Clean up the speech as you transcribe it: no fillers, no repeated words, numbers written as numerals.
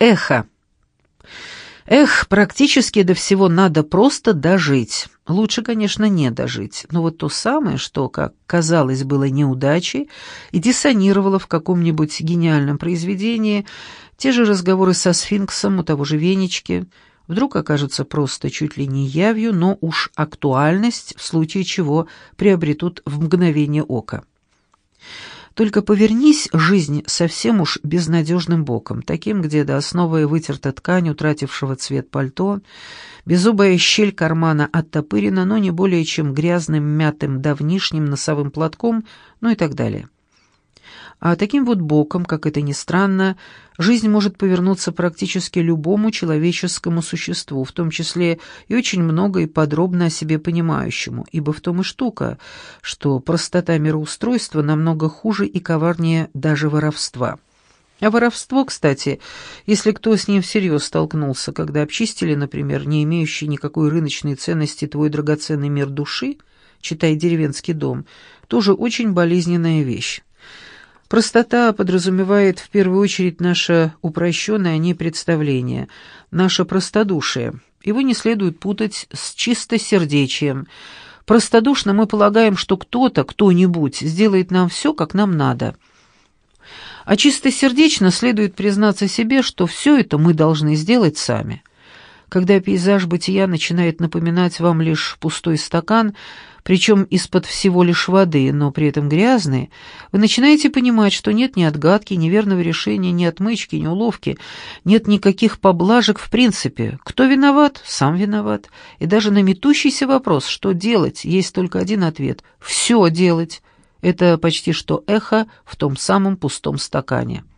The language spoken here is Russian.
Эхо. Эх, практически до всего надо просто дожить. Лучше, конечно, не дожить. Но вот то самое, что, как казалось, было неудачей и диссонировало в каком-нибудь гениальном произведении, те же разговоры со сфинксом у того же Венечки, вдруг окажутся просто чуть ли не явью, но уж актуальность, в случае чего приобретут в мгновение ока. Только повернись жизнь совсем уж безнадежным боком, таким, где до основы вытерта ткань утратившего цвет пальто, беззубая щель кармана оттопырена, но не более чем грязным, мятым, давнишним носовым платком, ну и так далее. А таким вот боком, как это ни странно, жизнь может повернуться практически любому человеческому существу, в том числе и очень много и подробно о себе понимающему, ибо в том и штука, что простота мироустройства намного хуже и коварнее даже воровства. А воровство, кстати, если кто с ним всерьез столкнулся, когда обчистили, например, не имеющий никакой рыночной ценности твой драгоценный мир души, читай «Деревенский дом», тоже очень болезненная вещь. Простота подразумевает в первую очередь наше упрощенное представление, наше простодушие. Его не следует путать с чистосердечием. Простодушно мы полагаем, что кто-то, кто-нибудь сделает нам все, как нам надо. А чистосердечно следует признаться себе, что все это мы должны сделать сами. Когда пейзаж бытия начинает напоминать вам лишь пустой стакан, причем из-под всего лишь воды, но при этом грязный, вы начинаете понимать, что нет ни отгадки, ни верного решения, ни отмычки, ни уловки, нет никаких поблажек в принципе. Кто виноват? Сам виноват. И даже на метущийся вопрос, что делать, есть только один ответ – все делать. Это почти что эхо в том самом пустом стакане.